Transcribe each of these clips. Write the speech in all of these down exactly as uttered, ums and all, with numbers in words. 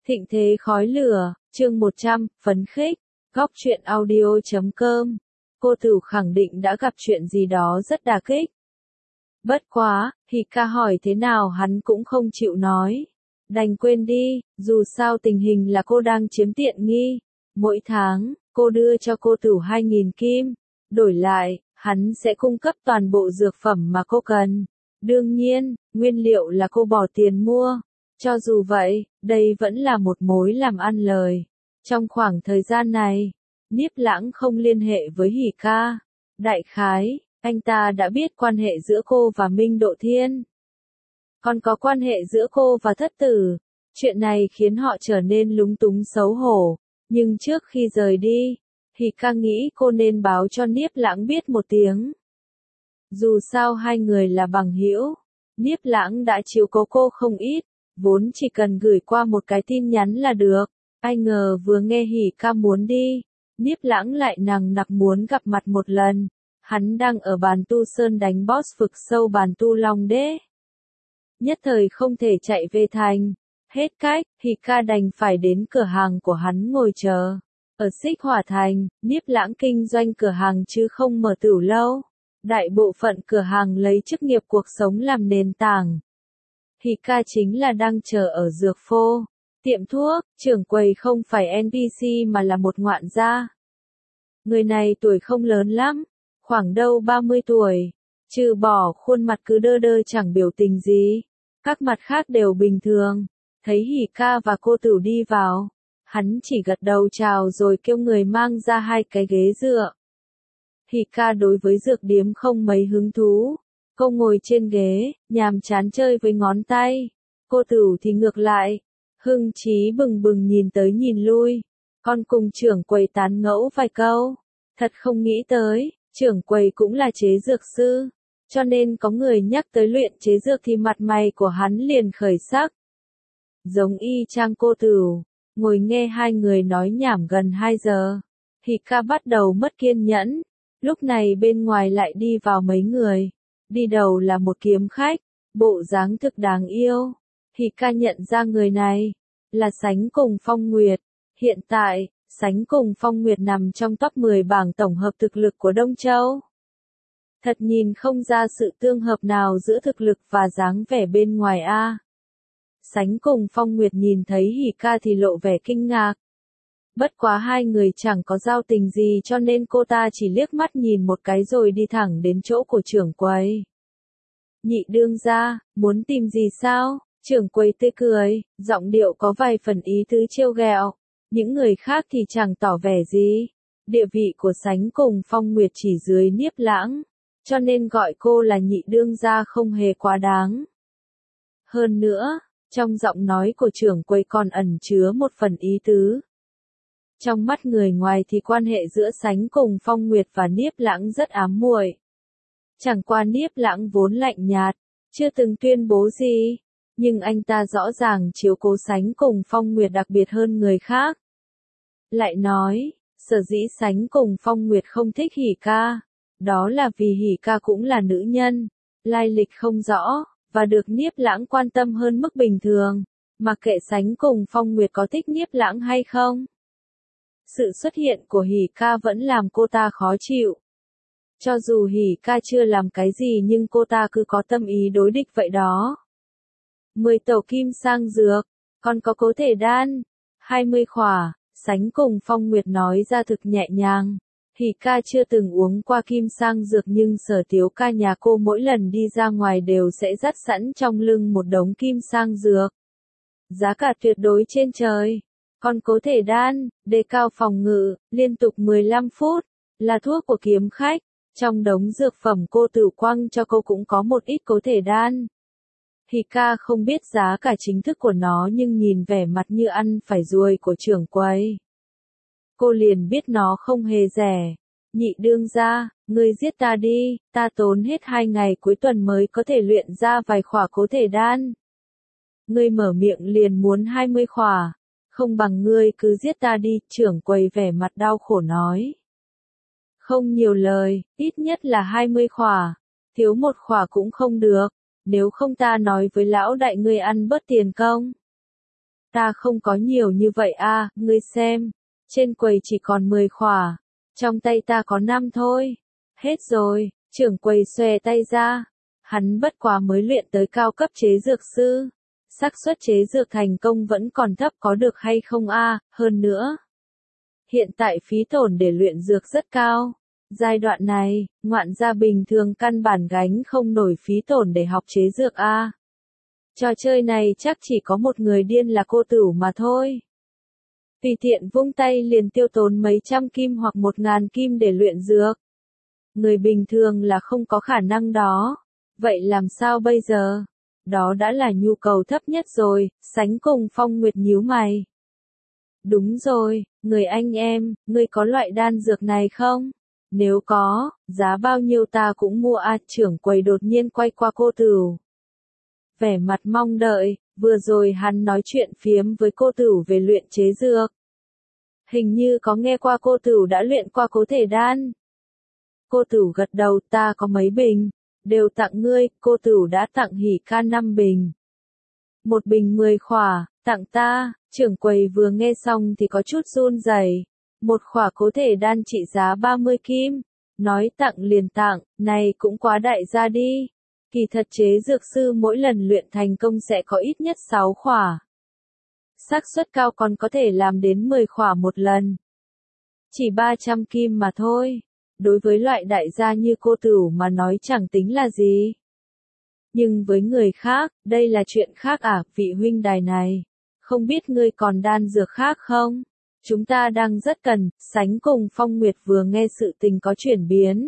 Thịnh thế khói lửa, chương một trăm, phấn khích, góc truyện audio chấm com. Cô Tửu khẳng định đã gặp chuyện gì đó rất đả kích. Bất quá, Hika hỏi thế nào hắn cũng không chịu nói. Đành quên đi, dù sao tình hình là cô đang chiếm tiện nghi. Mỗi tháng, cô đưa cho cô Tửu hai nghìn kim. Đổi lại, hắn sẽ cung cấp toàn bộ dược phẩm mà cô cần. Đương nhiên, nguyên liệu là cô bỏ tiền mua. Cho dù vậy, đây vẫn là một mối làm ăn lời. Trong khoảng thời gian này, Niếp Lãng không liên hệ với Hika. Đại khái, anh ta đã biết quan hệ giữa cô và Minh Độ Thiên. Còn có quan hệ giữa cô và Thất Tử. Chuyện này khiến họ trở nên lúng túng xấu hổ. Nhưng trước khi rời đi, Hika nghĩ cô nên báo cho Niếp Lãng biết một tiếng. Dù sao hai người là bằng hữu, Niếp Lãng đã chiếu cố cô không ít. Vốn chỉ cần gửi qua một cái tin nhắn là được. Ai ngờ vừa nghe Hika muốn đi, Niếp Lãng lại nằng nặc muốn gặp mặt một lần. Hắn đang ở bàn tu sơn đánh boss vực sâu bàn tu Long Đế. Nhất thời không thể chạy về thành. Hết cách, Hika đành phải đến cửa hàng của hắn ngồi chờ. Ở Xích Hỏa Thành, Niếp Lãng kinh doanh cửa hàng chứ không mở tửu lâu. Đại bộ phận cửa hàng lấy chức nghiệp cuộc sống làm nền tảng. Hika chính là đang chờ ở dược phô, tiệm thuốc, trưởng quầy không phải en pê xê mà là một ngoạn gia. Người này tuổi không lớn lắm, khoảng đâu ba mươi tuổi, trừ bỏ khuôn mặt cứ đơ đơ chẳng biểu tình gì, các mặt khác đều bình thường. Thấy Hika và cô Tửu đi vào, hắn chỉ gật đầu chào rồi kêu người mang ra hai cái ghế dựa. Hika đối với dược điếm không mấy hứng thú. Cô ngồi trên ghế, nhàm chán chơi với ngón tay. Cô Tửu thì ngược lại, hưng chí bừng bừng nhìn tới nhìn lui. Con cùng trưởng quầy tán ngẫu vài câu. Thật không nghĩ tới, trưởng quầy cũng là chế dược sư. Cho nên có người nhắc tới luyện chế dược thì mặt mày của hắn liền khởi sắc. Giống y chang cô Tửu, ngồi nghe hai người nói nhảm gần hai giờ. Hika bắt đầu mất kiên nhẫn. Lúc này bên ngoài lại đi vào mấy người. Đi đầu là một kiếm khách, bộ dáng thực đáng yêu. Hika nhận ra người này, là Sánh cùng Phong Nguyệt. Hiện tại, Sánh cùng Phong Nguyệt nằm trong top mười bảng tổng hợp thực lực của Đông Châu. Thật nhìn không ra sự tương hợp nào giữa thực lực và dáng vẻ bên ngoài a. Sánh cùng Phong Nguyệt nhìn thấy Hika thì lộ vẻ kinh ngạc. Bất quá hai người chẳng có giao tình gì cho nên cô ta chỉ liếc mắt nhìn một cái rồi đi thẳng đến chỗ của trưởng quầy. Nhị đương gia, muốn tìm gì sao? Trưởng quầy tươi cười, giọng điệu có vài phần ý tứ trêu ghẹo. Những người khác thì chẳng tỏ vẻ gì. Địa vị của Sánh cùng Phong Nguyệt chỉ dưới Niếp Lãng, cho nên gọi cô là nhị đương gia không hề quá đáng. Hơn nữa, trong giọng nói của trưởng quầy còn ẩn chứa một phần ý tứ. Trong mắt người ngoài thì quan hệ giữa Sánh cùng Phong Nguyệt và Niếp Lãng rất ám muội. Chẳng qua Niếp Lãng vốn lạnh nhạt, chưa từng tuyên bố gì, nhưng anh ta rõ ràng chiếu cố Sánh cùng Phong Nguyệt đặc biệt hơn người khác. Lại nói, sở dĩ Sánh cùng Phong Nguyệt không thích Hika, đó là vì Hika cũng là nữ nhân, lai lịch không rõ, và được Niếp Lãng quan tâm hơn mức bình thường, mà kệ Sánh cùng Phong Nguyệt có thích Niếp Lãng hay không. Sự xuất hiện của Hika vẫn làm cô ta khó chịu. Cho dù Hika chưa làm cái gì nhưng cô ta cứ có tâm ý đối địch vậy đó. mười tẩu kim sang dược, còn có cố thể đan, hai mươi khỏa, Sánh cùng Phong Nguyệt nói ra thực nhẹ nhàng. Hika chưa từng uống qua kim sang dược nhưng Sở Tiếu ca nhà cô mỗi lần đi ra ngoài đều sẽ dắt sẵn trong lưng một đống kim sang dược. Giá cả tuyệt đối trên trời. Còn cố thể đan, đề cao phòng ngự, liên tục mười lăm phút, là thuốc của kiếm khách. Trong đống dược phẩm cô Tửu quăng cho cô cũng có một ít cố thể đan. Hika không biết giá cả chính thức của nó nhưng nhìn vẻ mặt như ăn phải ruồi của trưởng quầy. Cô liền biết nó không hề rẻ. Nhị đương gia, ngươi giết ta đi, ta tốn hết hai ngày cuối tuần mới có thể luyện ra vài khỏa cố thể đan. Ngươi mở miệng liền muốn hai mươi khỏa. Không bằng ngươi cứ giết ta đi, trưởng quầy vẻ mặt đau khổ nói. Không nhiều lời, ít nhất là hai mươi khỏa, thiếu một khỏa cũng không được, nếu không ta nói với lão đại ngươi ăn bớt tiền công. Ta không có nhiều như vậy a, ngươi xem, trên quầy chỉ còn mười khỏa, trong tay ta có năm thôi. Hết rồi, trưởng quầy xòe tay ra. Hắn bất quá mới luyện tới cao cấp chế dược sư. Xác suất chế dược thành công vẫn còn thấp có được hay không a, hơn nữa. Hiện tại phí tổn để luyện dược rất cao. Giai đoạn này, ngoạn gia bình thường căn bản gánh không nổi phí tổn để học chế dược a. Trò chơi này chắc chỉ có một người điên là cô Tửu mà thôi. Tùy tiện vung tay liền tiêu tốn mấy trăm kim hoặc một ngàn kim để luyện dược. Người bình thường là không có khả năng đó. Vậy làm sao bây giờ? Đó đã là nhu cầu thấp nhất rồi, Sánh cùng Phong Nguyệt nhíu mày. Đúng rồi, người anh em, ngươi có loại đan dược này không? Nếu có, giá bao nhiêu ta cũng mua a. Trưởng quầy đột nhiên quay qua cô Tửu. Vẻ mặt mong đợi, vừa rồi hắn nói chuyện phiếm với cô Tửu về luyện chế dược. Hình như có nghe qua cô Tửu đã luyện qua cố thể đan. Cô Tửu gật đầu, ta có mấy bình, đều tặng ngươi. Cô Tửu đã tặng Hỉ Ca năm bình. Một bình mười khỏa, tặng ta. Trưởng quầy vừa nghe xong thì có chút run rẩy. Một khỏa cố thể đan trị giá ba mươi kim. Nói tặng liền tặng, này cũng quá đại gia đi. Kỳ thật chế dược sư mỗi lần luyện thành công sẽ có ít nhất sáu khỏa. Xác suất cao còn có thể làm đến mười khỏa một lần. Chỉ ba trăm kim mà thôi. Đối với loại đại gia như cô Tửu mà nói chẳng tính là gì. Nhưng với người khác, đây là chuyện khác à, vị huynh đài này. Không biết ngươi còn đan dược khác không? Chúng ta đang rất cần. Sánh cùng Phong Nguyệt vừa nghe sự tình có chuyển biến.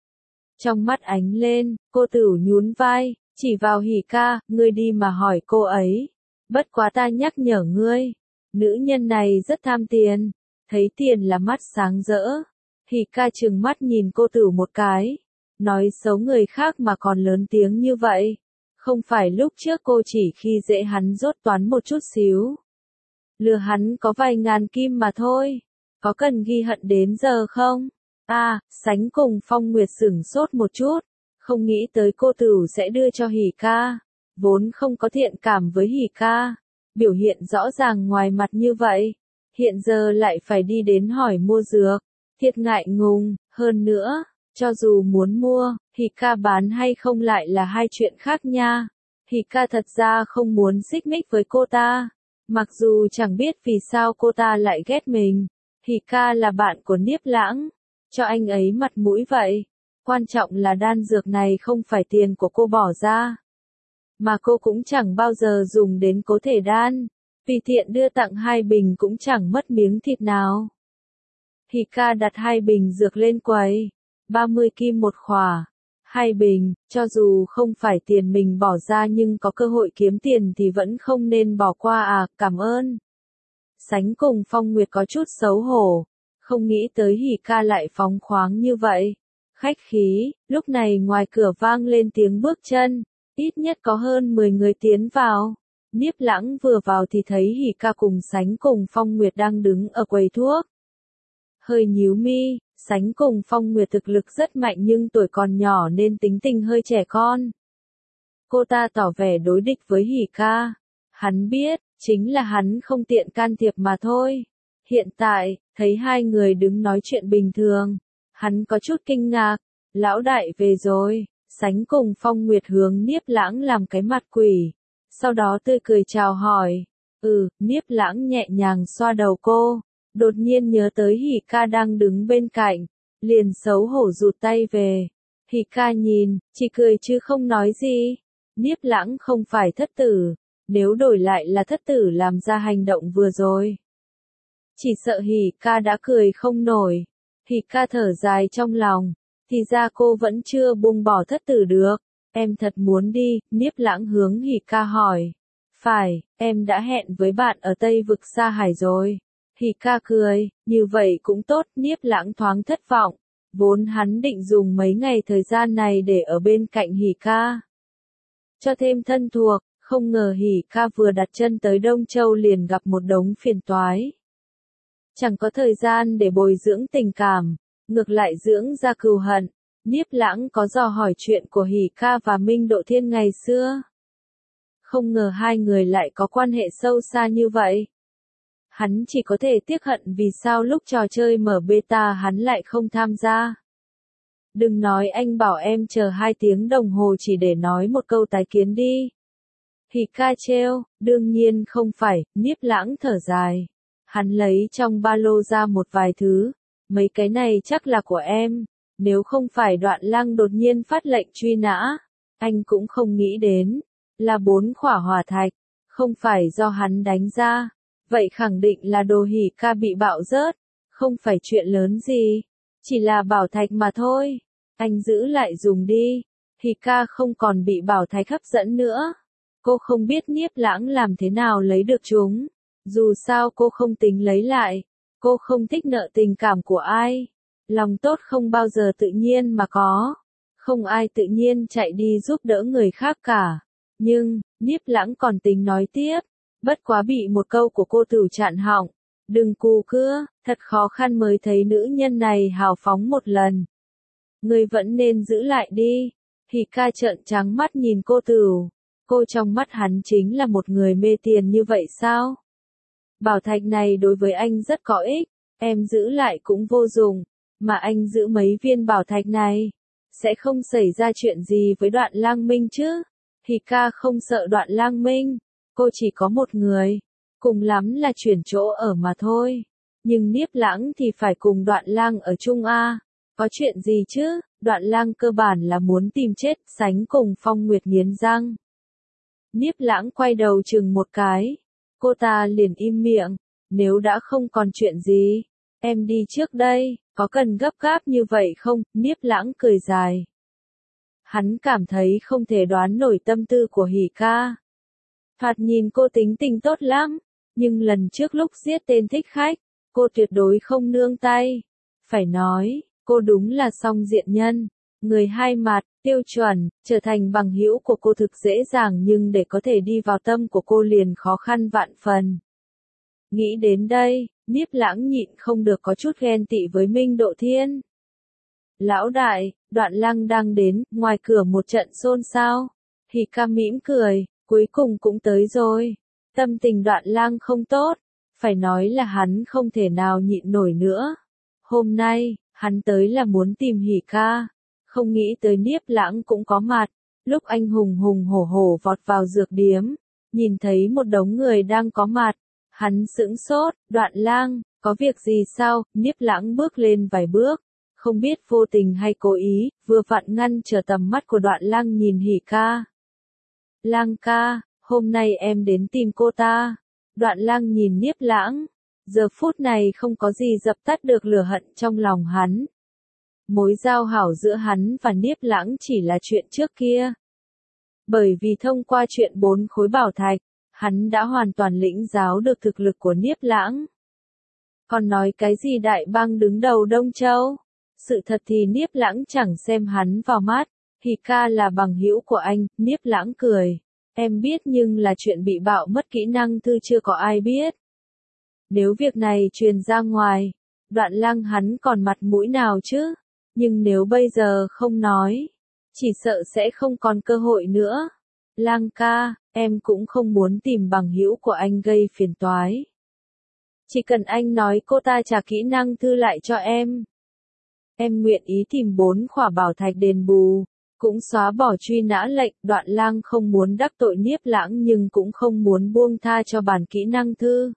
Trong mắt ánh lên, cô Tửu nhún vai, chỉ vào Hỉ Ca, ngươi đi mà hỏi cô ấy. Bất quá ta nhắc nhở ngươi, nữ nhân này rất tham tiền, thấy tiền là mắt sáng rỡ. Hỉ Ca trừng mắt nhìn cô Tửu một cái, nói xấu người khác mà còn lớn tiếng như vậy. Không phải lúc trước cô chỉ khi dễ hắn rốt toán một chút xíu. Lừa hắn có vài ngàn kim mà thôi, có cần ghi hận đến giờ không? À, Sánh cùng Phong Nguyệt sửng sốt một chút, không nghĩ tới cô Tửu sẽ đưa cho Hỉ Ca, vốn không có thiện cảm với Hỉ Ca, biểu hiện rõ ràng ngoài mặt như vậy, hiện giờ lại phải đi đến hỏi mua dược, thiệt ngại ngùng, hơn nữa, cho dù muốn mua, Hỉ Ca bán hay không lại là hai chuyện khác nha. Hỉ Ca thật ra không muốn xích mích với cô ta, mặc dù chẳng biết vì sao cô ta lại ghét mình, Hỉ Ca là bạn của Niếp Lãng. Cho anh ấy mặt mũi vậy. Quan trọng là đan dược này không phải tiền của cô bỏ ra. Mà cô cũng chẳng bao giờ dùng đến cố thể đan. Vì tiện đưa tặng hai bình cũng chẳng mất miếng thịt nào. Hỉ Ca đặt hai bình dược lên quầy. ba mươi kim một khỏa. Hai bình, cho dù không phải tiền mình bỏ ra nhưng có cơ hội kiếm tiền thì vẫn không nên bỏ qua à, cảm ơn. Sánh cùng Phong Nguyệt có chút xấu hổ. Không nghĩ tới Hỉ Ca lại phóng khoáng như vậy. Khách khí, lúc này ngoài cửa vang lên tiếng bước chân. Ít nhất có hơn mười người tiến vào. Niếp Lãng vừa vào thì thấy Hỉ Ca cùng Sánh cùng Phong Nguyệt đang đứng ở quầy thuốc. Hơi nhíu mi, Sánh cùng Phong Nguyệt thực lực rất mạnh nhưng tuổi còn nhỏ nên tính tình hơi trẻ con. Cô ta tỏ vẻ đối địch với Hỉ Ca. Hắn biết, chính là hắn không tiện can thiệp mà thôi. Hiện tại, thấy hai người đứng nói chuyện bình thường, hắn có chút kinh ngạc, lão đại về rồi, Sánh cùng Phong Nguyệt hướng Niếp Lãng làm cái mặt quỷ, sau đó tươi cười chào hỏi, ừ, Niếp Lãng nhẹ nhàng xoa đầu cô, đột nhiên nhớ tới Hỉ Ca đang đứng bên cạnh, liền xấu hổ rụt tay về, Hỉ Ca nhìn, chỉ cười chứ không nói gì, Niếp Lãng không phải thất tử, nếu đổi lại là thất tử làm ra hành động vừa rồi. Chỉ sợ Hỉ Ca đã cười không nổi. Hỉ Ca thở dài trong lòng. Thì ra cô vẫn chưa buông bỏ thất tử được. Em thật muốn đi, Niếp Lãng hướng Hỉ Ca hỏi. Phải, em đã hẹn với bạn ở Tây Vực Sa Hải rồi. Hỉ Ca cười, như vậy cũng tốt, Niếp Lãng thoáng thất vọng. Vốn hắn định dùng mấy ngày thời gian này để ở bên cạnh Hỉ Ca. Cho thêm thân thuộc, không ngờ Hỉ Ca vừa đặt chân tới Đông Châu liền gặp một đống phiền toái. Chẳng có thời gian để bồi dưỡng tình cảm, ngược lại dưỡng ra cừu hận. Niếp Lãng có dò hỏi chuyện của Hỉ Ca và Minh Độ Thiên ngày xưa. không ngờ hai người lại có quan hệ sâu xa như vậy. Hắn chỉ có thể tiếc hận vì sao lúc trò chơi mở beta hắn lại không tham gia. Đừng nói anh bảo em chờ hai tiếng đồng hồ chỉ để nói một câu tái kiến đi. Hika trêu, đương nhiên không phải, Niếp Lãng thở dài. Hắn lấy trong ba lô ra một vài thứ, mấy cái này chắc là của em, nếu không phải Đoạn Lăng đột nhiên phát lệnh truy nã, anh cũng không nghĩ đến, là bốn khỏa hỏa thạch, không phải do hắn đánh ra, vậy khẳng định là đồ Hika bị bạo rớt, không phải chuyện lớn gì, chỉ là bảo thạch mà thôi, anh giữ lại dùng đi, Hika không còn bị bảo thạch hấp dẫn nữa. Cô không biết Niếp Lãng làm thế nào lấy được chúng. Dù sao cô không tính lấy lại. Cô không thích nợ tình cảm của ai. Lòng tốt không bao giờ tự nhiên mà có. Không ai tự nhiên chạy đi giúp đỡ người khác cả. Nhưng, Niếp Lãng còn tính nói tiếp. Bất quá bị một câu của cô Tử chặn họng. Đừng cù cưa, thật khó khăn mới thấy nữ nhân này hào phóng một lần. Người vẫn nên giữ lại đi. Hika trợn trắng mắt nhìn cô Tử. Cô trong mắt hắn chính là một người mê tiền như vậy sao? Bảo thạch này đối với anh rất có ích, em giữ lại cũng vô dụng, mà anh giữ mấy viên bảo thạch này, sẽ không xảy ra chuyện gì với Đoạn Lang Minh chứ? Hika không sợ Đoạn Lang Minh, cô chỉ có một người, cùng lắm là chuyển chỗ ở mà thôi. Nhưng Niếp Lãng thì phải cùng Đoạn Lang ở chung a. Có chuyện gì chứ? Đoạn Lang cơ bản là muốn tìm chết, sánh cùng Phong Nguyệt nghiến răng. Niếp Lãng quay đầu chừng một cái. Cô ta liền im miệng. Nếu đã không còn chuyện gì, em đi trước đây, có cần gấp gáp như vậy không? Niếp Lãng cười dài. Hắn cảm thấy không thể đoán nổi tâm tư của Hika. Thoạt nhìn cô tính tình tốt lắm, nhưng lần trước lúc giết tên thích khách, cô tuyệt đối không nương tay. Phải nói, cô đúng là song diện nhân. Người hai mặt, tiêu chuẩn, trở thành bằng hữu của cô thực dễ dàng nhưng để có thể đi vào tâm của cô liền khó khăn vạn phần. Nghĩ đến đây, Niếp Lãng nhịn không được có chút ghen tị với Minh Độ Thiên. Lão đại, Đoạn Lăng đang đến, ngoài cửa một trận xôn xao. Hika mỉm cười, cuối cùng cũng tới rồi. Tâm tình Đoạn Lăng không tốt, phải nói là hắn không thể nào nhịn nổi nữa. Hôm nay, hắn tới là muốn tìm Hika. Không nghĩ tới Niếp Lãng cũng có mặt, lúc anh hùng hùng hổ hổ vọt vào dược điếm, nhìn thấy một đống người đang có mặt, hắn sững sốt, Đoạn Lang, có việc gì sao? Niếp Lãng bước lên vài bước, không biết vô tình hay cố ý, vừa vặn ngăn trở tầm mắt của Đoạn Lang nhìn Hika. Lang ca, hôm nay em đến tìm cô ta. Đoạn Lang nhìn Niếp Lãng, giờ phút này không có gì dập tắt được lửa hận trong lòng hắn. Mối giao hảo giữa hắn và Niếp Lãng chỉ là chuyện trước kia. Bởi vì thông qua chuyện bốn khối bảo thạch, hắn đã hoàn toàn lĩnh giáo được thực lực của Niếp Lãng. Còn nói cái gì đại bang đứng đầu Đông Châu? Sự thật thì Niếp Lãng chẳng xem hắn vào mắt. Hika là bằng hữu của anh, Niếp Lãng cười. Em biết nhưng là chuyện bị bạo mất kỹ năng thư chưa có ai biết. Nếu việc này truyền ra ngoài, Đoạn Lăng hắn còn mặt mũi nào chứ? Nhưng nếu bây giờ không nói, chỉ sợ sẽ không còn cơ hội nữa. Lang ca, em cũng không muốn tìm bằng hữu của anh gây phiền toái. Chỉ cần anh nói cô ta trả kỹ năng thư lại cho em. Em nguyện ý tìm bốn khỏa bảo thạch đền bù, cũng xóa bỏ truy nã lệnh. Đoạn Lang không muốn đắc tội Niếp Lãng nhưng cũng không muốn buông tha cho bản kỹ năng thư.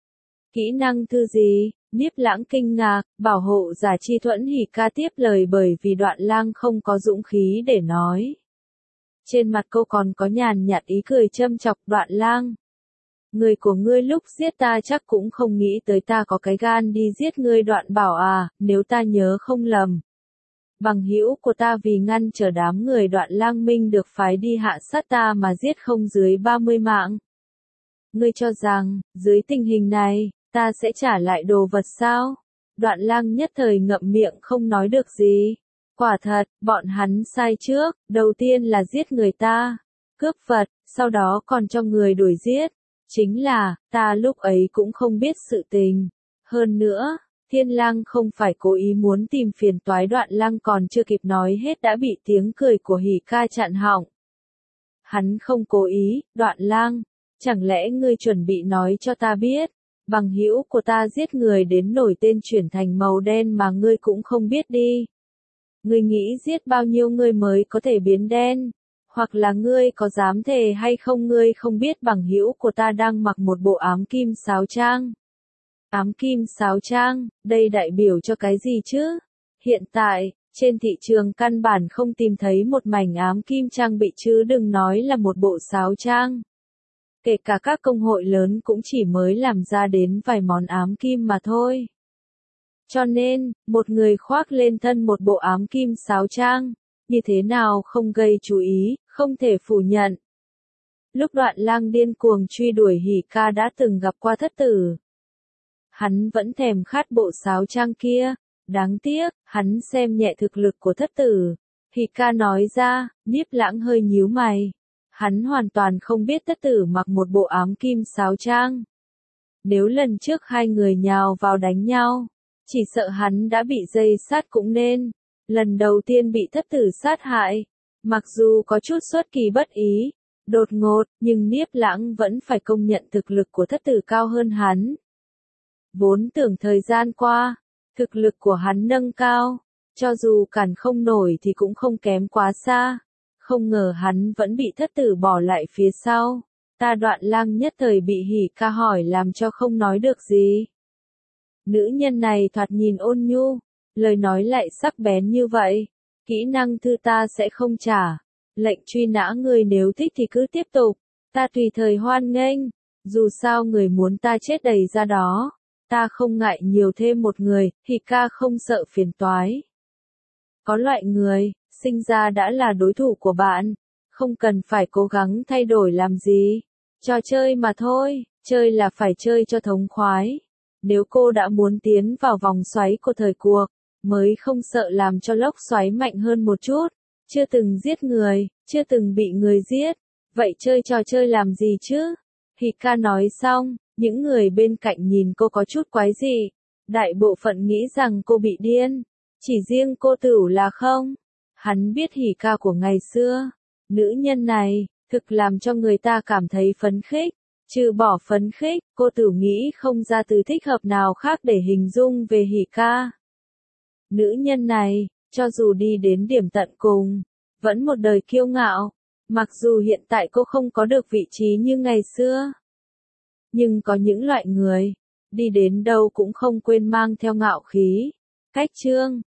Kỹ năng thư gì? Niếp Lãng kinh ngạc, bảo hộ giả chi thuẫn Hika tiếp lời bởi vì Đoạn Lang không có dũng khí để nói. Trên mặt cô còn có nhàn nhạt ý cười châm chọc. Đoạn Lang, người của ngươi lúc giết ta chắc cũng không nghĩ tới ta có cái gan đi giết ngươi. Đoạn bảo à, nếu ta nhớ không lầm, bằng hữu của ta vì ngăn trở đám người Đoạn Lang Minh được phái đi hạ sát ta mà giết không dưới ba mươi mạng. Ngươi cho rằng, dưới tình hình này, ta sẽ trả lại đồ vật sao? Đoạn Lang nhất thời ngậm miệng không nói được gì. Quả thật, bọn hắn sai trước, đầu tiên là giết người ta, cướp vật, sau đó còn cho người đuổi giết. Chính là, ta lúc ấy cũng không biết sự tình. Hơn nữa, Thiên Lang không phải cố ý muốn tìm phiền toái. Đoạn Lang còn chưa kịp nói hết đã bị tiếng cười của Hika chặn họng. Hắn không cố ý, Đoạn Lang, chẳng lẽ ngươi chuẩn bị nói cho ta biết, bằng hữu của ta giết người đến nổi tên chuyển thành màu đen mà ngươi cũng không biết đi. Ngươi nghĩ giết bao nhiêu người mới có thể biến đen? Hoặc là ngươi có dám thề hay không ngươi không biết bằng hữu của ta đang mặc một bộ ám kim sáo trang. Ám kim sáo trang, đây đại biểu cho cái gì chứ? Hiện tại, trên thị trường căn bản không tìm thấy một mảnh ám kim trang bị chứ đừng nói là một bộ sáo trang. Kể cả các công hội lớn cũng chỉ mới làm ra đến vài món ám kim mà thôi. Cho nên, một người khoác lên thân một bộ ám kim sáo trang, như thế nào không gây chú ý, không thể phủ nhận. Lúc Đoạn Lang điên cuồng truy đuổi Hỉ Ca đã từng gặp qua thất tử. Hắn vẫn thèm khát bộ sáo trang kia, đáng tiếc, hắn xem nhẹ thực lực của thất tử. Hỉ Ca nói ra, Nhiếp Lãng hơi nhíu mày. Hắn hoàn toàn không biết thất tử mặc một bộ ám kim sáo trang. Nếu lần trước hai người nhào vào đánh nhau, chỉ sợ hắn đã bị dây sát cũng nên. Lần đầu tiên bị thất tử sát hại, mặc dù có chút xuất kỳ bất ý, đột ngột, nhưng Nhiếp Lãng vẫn phải công nhận thực lực của thất tử cao hơn hắn. Vốn tưởng thời gian qua, thực lực của hắn nâng cao, cho dù cản không nổi thì cũng không kém quá xa. Không ngờ hắn vẫn bị thất tử bỏ lại phía sau. Ta Đoạn Lang nhất thời bị Hỉ Ca hỏi làm cho không nói được gì. Nữ nhân này thoạt nhìn ôn nhu, lời nói lại sắc bén như vậy. Kỹ năng thư ta sẽ không trả. Lệnh truy nã người nếu thích thì cứ tiếp tục. Ta tùy thời hoan nghênh. Dù sao người muốn ta chết đầy ra đó. Ta không ngại nhiều thêm một người, Hỉ Ca không sợ phiền toái. Có loại người, sinh ra đã là đối thủ của bạn. Không cần phải cố gắng thay đổi làm gì. Trò chơi mà thôi, chơi là phải chơi cho thống khoái. Nếu cô đã muốn tiến vào vòng xoáy của thời cuộc, mới không sợ làm cho lốc xoáy mạnh hơn một chút. Chưa từng giết người, chưa từng bị người giết. Vậy chơi trò chơi làm gì chứ? Hỉ Ca nói xong, những người bên cạnh nhìn cô có chút quái dị. Đại bộ phận nghĩ rằng cô bị điên. Chỉ riêng cô Tửu là không. Hắn biết Hỉ Ca của ngày xưa. Nữ nhân này, thực làm cho người ta cảm thấy phấn khích. Trừ bỏ phấn khích, cô Tửu nghĩ không ra từ thích hợp nào khác để hình dung về Hỉ Ca. Nữ nhân này, cho dù đi đến điểm tận cùng, vẫn một đời kiêu ngạo. Mặc dù hiện tại cô không có được vị trí như ngày xưa. Nhưng có những loại người, đi đến đâu cũng không quên mang theo ngạo khí. Cách chương